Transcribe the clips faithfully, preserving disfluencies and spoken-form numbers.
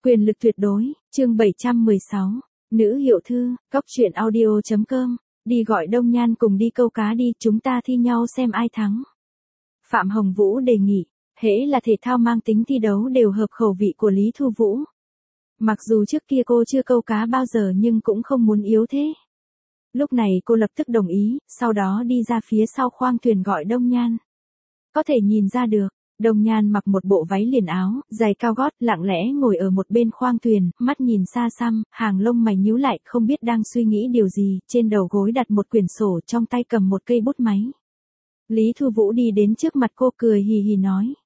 Quyền lực tuyệt đối, chương bảy trăm mười sáu, nữ hiệu thư, cóc truyện audio chấm com, đi gọi Đông Nhan cùng đi câu cá đi, chúng ta thi nhau xem ai thắng. Phạm Hồng Vũ đề nghị, hễ là thể thao mang tính thi đấu đều hợp khẩu vị của Lý Thu Vũ. Mặc dù trước kia cô chưa câu cá bao giờ nhưng cũng không muốn yếu thế. Lúc này cô lập tức đồng ý, sau đó đi ra phía sau khoang thuyền gọi Đông Nhan. Có thể nhìn ra được, Đông Nhan mặc một bộ váy liền áo, giày cao gót, lặng lẽ ngồi ở một bên khoang thuyền, mắt nhìn xa xăm, hàng lông mày nhíu lại, không biết đang suy nghĩ điều gì, trên đầu gối đặt một quyển sổ, trong tay cầm một cây bút máy. Lý Thu Vũ đi đến trước mặt cô cười hì hì nói.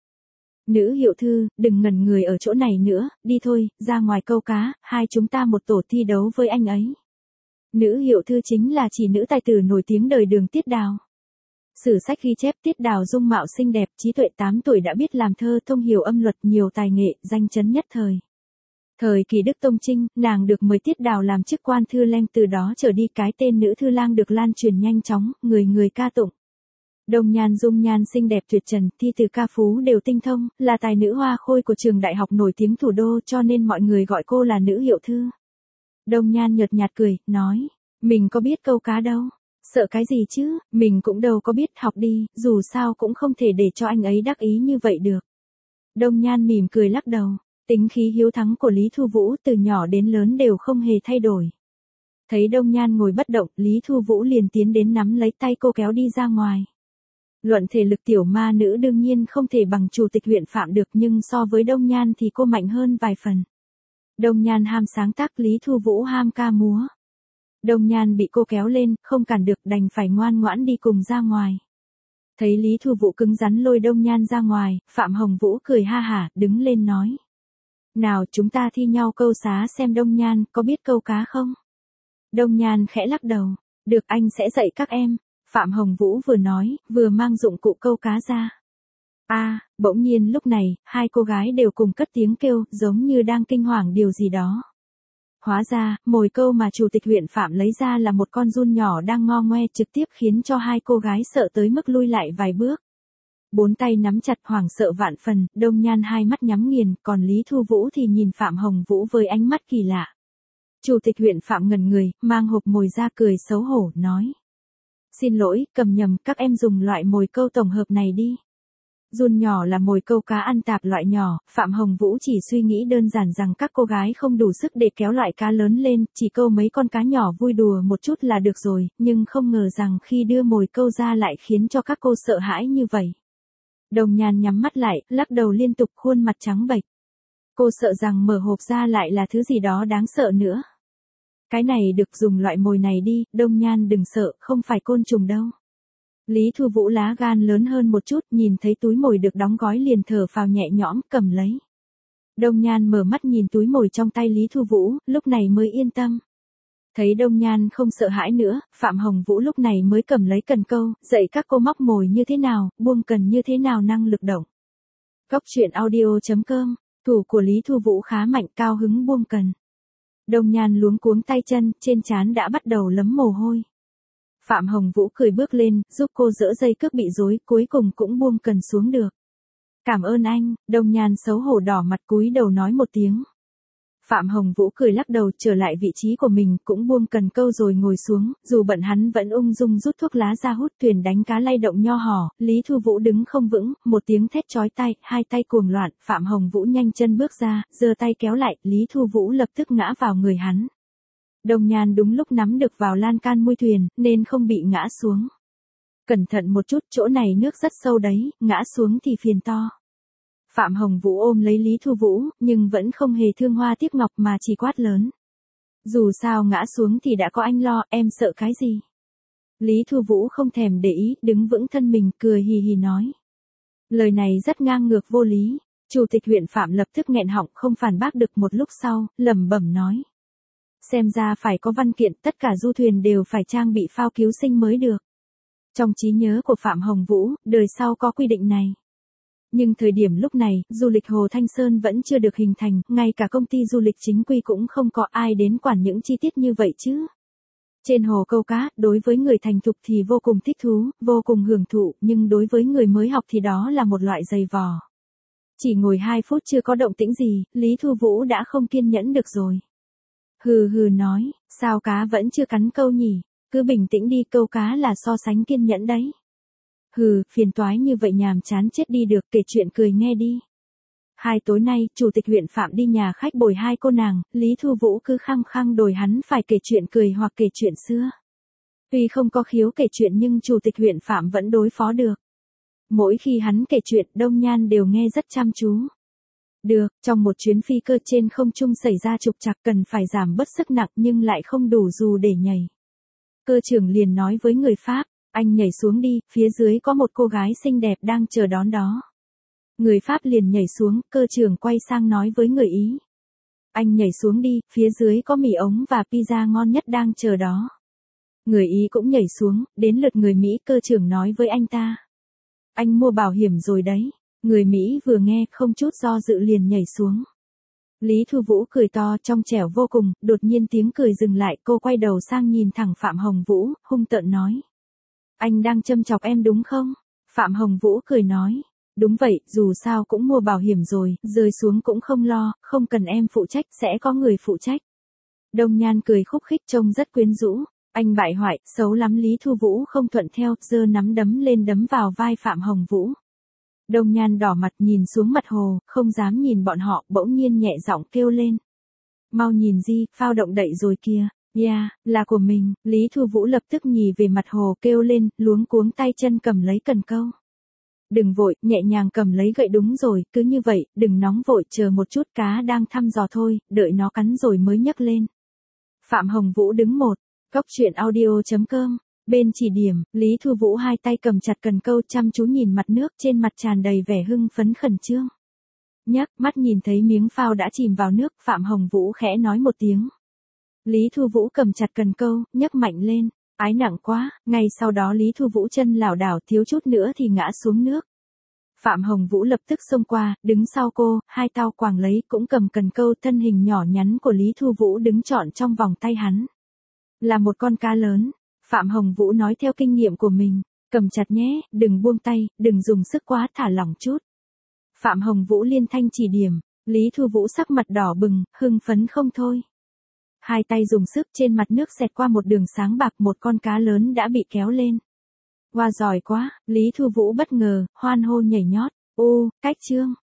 Nữ hiệu thư, đừng ngẩn người ở chỗ này nữa, đi thôi, ra ngoài câu cá, hai chúng ta một tổ thi đấu với anh ấy. Nữ hiệu thư chính là chỉ nữ tài tử nổi tiếng đời Đường Tiết Đào. Sử sách ghi chép Tiết Đào dung mạo xinh đẹp, trí tuệ tám tuổi đã biết làm thơ, thông hiểu âm luật, nhiều tài nghệ, danh chấn nhất thời. Thời kỳ Đức Tông Trinh, nàng được mời Tiết Đào làm chức quan thư lanh, từ đó trở đi cái tên nữ thư lang được lan truyền nhanh chóng, người người ca tụng. Đông Nhan dung nhan xinh đẹp tuyệt trần, thi từ ca phú đều tinh thông, là tài nữ hoa khôi của trường đại học nổi tiếng thủ đô, cho nên mọi người gọi cô là nữ hiệu thư. Đông Nhan nhợt nhạt cười, nói, mình có biết câu cá đâu. Sợ cái gì chứ, mình cũng đâu có biết, học đi, dù sao cũng không thể để cho anh ấy đắc ý như vậy được. Đông Nhan mỉm cười lắc đầu, tính khí hiếu thắng của Lý Thu Vũ từ nhỏ đến lớn đều không hề thay đổi. Thấy Đông Nhan ngồi bất động, Lý Thu Vũ liền tiến đến nắm lấy tay cô kéo đi ra ngoài. Luận thể lực tiểu ma nữ đương nhiên không thể bằng chủ tịch huyện Phạm được, nhưng so với Đông Nhan thì cô mạnh hơn vài phần. Đông Nhan ham sáng tác, Lý Thu Vũ ham ca múa. Đông Nhan bị cô kéo lên, không cản được, đành phải ngoan ngoãn đi cùng ra ngoài. Thấy Lý Thu Vũ cứng rắn lôi Đông Nhan ra ngoài, Phạm Hồng Vũ cười ha hả, đứng lên nói. Nào chúng ta thi nhau câu xá xem Đông Nhan có biết câu cá không? Đông Nhan khẽ lắc đầu, được, anh sẽ dạy các em. Phạm Hồng Vũ vừa nói, vừa mang dụng cụ câu cá ra. A, à, bỗng nhiên lúc này, hai cô gái đều cùng cất tiếng kêu, giống như đang kinh hoàng điều gì đó. Hóa ra, mồi câu mà chủ tịch huyện Phạm lấy ra là một con giun nhỏ đang ngo ngoe, trực tiếp khiến cho hai cô gái sợ tới mức lui lại vài bước. Bốn tay nắm chặt, hoảng sợ vạn phần, Đông Nhan hai mắt nhắm nghiền, còn Lý Thu Vũ thì nhìn Phạm Hồng Vũ với ánh mắt kỳ lạ. Chủ tịch huyện Phạm ngẩn người, mang hộp mồi ra cười xấu hổ, nói. Xin lỗi, cầm nhầm, các em dùng loại mồi câu tổng hợp này đi. Giun nhỏ là mồi câu cá ăn tạp loại nhỏ, Phạm Hồng Vũ chỉ suy nghĩ đơn giản rằng các cô gái không đủ sức để kéo loại cá lớn lên, chỉ câu mấy con cá nhỏ vui đùa một chút là được rồi, nhưng không ngờ rằng khi đưa mồi câu ra lại khiến cho các cô sợ hãi như vậy. Đông Nhan nhắm mắt lại, lắc đầu liên tục, khuôn mặt trắng bệch. Cô sợ rằng mở hộp ra lại là thứ gì đó đáng sợ nữa. Cái này được, dùng loại mồi này đi, Đông Nhan đừng sợ, không phải côn trùng đâu. Lý Thu Vũ lá gan lớn hơn một chút, nhìn thấy túi mồi được đóng gói liền thở phào nhẹ nhõm, cầm lấy. Đông Nhan mở mắt nhìn túi mồi trong tay Lý Thu Vũ, lúc này mới yên tâm. Thấy Đông Nhan không sợ hãi nữa, Phạm Hồng Vũ lúc này mới cầm lấy cần câu, dạy các cô móc mồi như thế nào, buông cần như thế nào, năng lực động. Cóc truyện audio chấm com, thủ của Lý Thu Vũ khá mạnh, cao hứng buông cần. Đông Nhan luống cuống tay chân, trên trán đã bắt đầu lấm mồ hôi. Phạm Hồng Vũ cười bước lên, giúp cô dỡ dây cước bị rối, cuối cùng cũng buông cần xuống được. Cảm ơn anh, Đông Nhan xấu hổ đỏ mặt cúi đầu nói một tiếng. Phạm Hồng Vũ cười lắc đầu, trở lại vị trí của mình, cũng buông cần câu rồi ngồi xuống, dù bận hắn vẫn ung dung rút thuốc lá ra hút, thuyền đánh cá lay động nho hò, Lý Thu Vũ đứng không vững, một tiếng thét chói tai, hai tay cuồng loạn, Phạm Hồng Vũ nhanh chân bước ra, giơ tay kéo lại, Lý Thu Vũ lập tức ngã vào người hắn. Đông Nhan đúng lúc nắm được vào lan can mui thuyền, nên không bị ngã xuống. Cẩn thận một chút, chỗ này nước rất sâu đấy, ngã xuống thì phiền to. Phạm Hồng Vũ ôm lấy Lý Thu Vũ, nhưng vẫn không hề thương hoa tiếc ngọc mà chỉ quát lớn. Dù sao ngã xuống thì đã có anh lo, em sợ cái gì? Lý Thu Vũ không thèm để ý, đứng vững thân mình, cười hì hì nói. Lời này rất ngang ngược vô lý. Chủ tịch huyện Phạm lập tức nghẹn họng, không phản bác được, một lúc sau, lẩm bẩm nói. Xem ra phải có văn kiện, tất cả du thuyền đều phải trang bị phao cứu sinh mới được. Trong trí nhớ của Phạm Hồng Vũ, đời sau có quy định này. Nhưng thời điểm lúc này, du lịch Hồ Thanh Sơn vẫn chưa được hình thành, ngay cả công ty du lịch chính quy cũng không có, ai đến quản những chi tiết như vậy chứ. Trên hồ câu cá, đối với người thành thục thì vô cùng thích thú, vô cùng hưởng thụ, nhưng đối với người mới học thì đó là một loại giày vò. Chỉ ngồi hai phút chưa có động tĩnh gì, Lý Thu Vũ đã không kiên nhẫn được rồi. Hừ hừ nói, sao cá vẫn chưa cắn câu nhỉ, cứ bình tĩnh đi, câu cá là so sánh kiên nhẫn đấy. Hừ, phiền toái như vậy nhàm chán chết đi được, kể chuyện cười nghe đi. Hai tối nay, chủ tịch huyện Phạm đi nhà khách bồi hai cô nàng, Lý Thu Vũ cứ khăng khăng đòi hắn phải kể chuyện cười hoặc kể chuyện xưa. Tuy không có khiếu kể chuyện nhưng chủ tịch huyện Phạm vẫn đối phó được. Mỗi khi hắn kể chuyện, Đông Nhan đều nghe rất chăm chú. Được, trong một chuyến phi cơ trên không trung xảy ra trục trặc cần phải giảm bớt sức nặng nhưng lại không đủ dù để nhảy. Cơ trưởng liền nói với người Pháp, anh nhảy xuống đi, phía dưới có một cô gái xinh đẹp đang chờ đón đó. Người Pháp liền nhảy xuống, cơ trưởng quay sang nói với người Ý. Anh nhảy xuống đi, phía dưới có mì ống và pizza ngon nhất đang chờ đó. Người Ý cũng nhảy xuống, đến lượt người Mỹ, cơ trưởng nói với anh ta. Anh mua bảo hiểm rồi đấy. Người Mỹ vừa nghe không chút do dự liền nhảy xuống. Lý Thu Vũ cười to trong trẻo vô cùng, đột nhiên tiếng cười dừng lại, cô quay đầu sang nhìn thẳng Phạm Hồng Vũ, hung tợn nói. Anh đang châm chọc em đúng không? Phạm Hồng Vũ cười nói. Đúng vậy, dù sao cũng mua bảo hiểm rồi, rơi xuống cũng không lo, không cần em phụ trách, sẽ có người phụ trách. Đông Nhan cười khúc khích trông rất quyến rũ. Anh bại hoại, xấu lắm. Lý Thu Vũ không thuận theo, giơ nắm đấm lên đấm vào vai Phạm Hồng Vũ. Đông Nhan đỏ mặt nhìn xuống mặt hồ, không dám nhìn bọn họ, bỗng nhiên nhẹ giọng kêu lên. Mau nhìn gì, phao động đậy rồi kìa. Yeah, là của mình. Lý Thu Vũ lập tức nhì về mặt hồ kêu lên, luống cuống tay chân cầm lấy cần câu. Đừng vội, nhẹ nhàng cầm lấy gậy, đúng rồi, cứ như vậy, đừng nóng vội, chờ một chút, cá đang thăm dò thôi, đợi nó cắn rồi mới nhấc lên. Phạm Hồng Vũ đứng một, góc truyện audio chấm com. Bên chỉ điểm, Lý Thu Vũ hai tay cầm chặt cần câu chăm chú nhìn mặt nước, trên mặt tràn đầy vẻ hưng phấn khẩn trương. Nhắc mắt nhìn thấy miếng phao đã chìm vào nước, Phạm Hồng Vũ khẽ nói một tiếng. Lý Thu Vũ cầm chặt cần câu, nhấc mạnh lên, ái nặng quá, ngay sau đó Lý Thu Vũ chân lảo đảo thiếu chút nữa thì ngã xuống nước. Phạm Hồng Vũ lập tức xông qua, đứng sau cô, hai tay quàng lấy, cũng cầm cần câu, thân hình nhỏ nhắn của Lý Thu Vũ đứng trọn trong vòng tay hắn. Là một con cá lớn. Phạm Hồng Vũ nói theo kinh nghiệm của mình, cầm chặt nhé, đừng buông tay, đừng dùng sức quá, thả lỏng chút. Phạm Hồng Vũ liên thanh chỉ điểm, Lý Thu Vũ sắc mặt đỏ bừng, hưng phấn không thôi. Hai tay dùng sức, trên mặt nước xẹt qua một đường sáng bạc, một con cá lớn đã bị kéo lên. Wow, giỏi quá, Lý Thu Vũ bất ngờ, hoan hô nhảy nhót, ô, cách chương.